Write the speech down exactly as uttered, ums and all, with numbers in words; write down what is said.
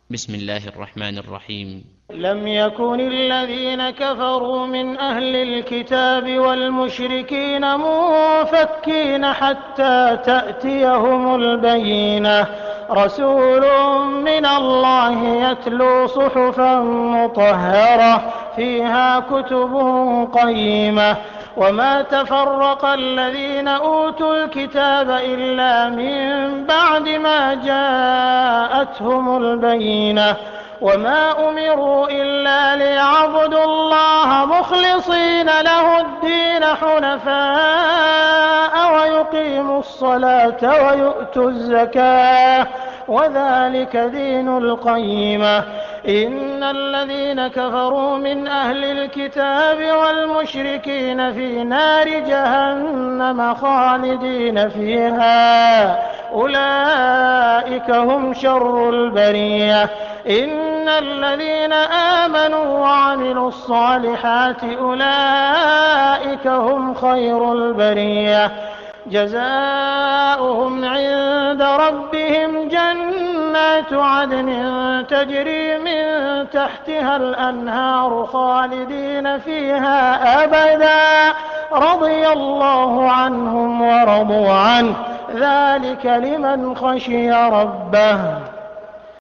بسم الله الرحمن الرحيم. لم يكن الذين كفروا من أهل الكتاب والمشركين منفكين حتى تأتيهم البينة، رسول من الله يتلو صحفا مطهرة فيها كتب قيمة. وما تفرق الذين أوتوا الكتاب إلا من بعد ما جاءتهم البينة، وما أمروا إلا ليعبدوا الله مخلصين له الدين حنفاء ويقيموا الصلاة ويؤتوا الزكاة وذلك دين القيمة. إن الذين كفروا من أهل الكتاب والمشركين في نار جهنم خالدين فيها أولئك هم شر البرية. إن الذين آمنوا وعملوا الصالحات أولئك هم خير البرية. جزاؤهم عند ربهم جنات عدن تجري من تحتها الأنهار خالدين فيها أبدا، رضي الله عنهم ورضوا عنه، ذلك لمن خشي ربه.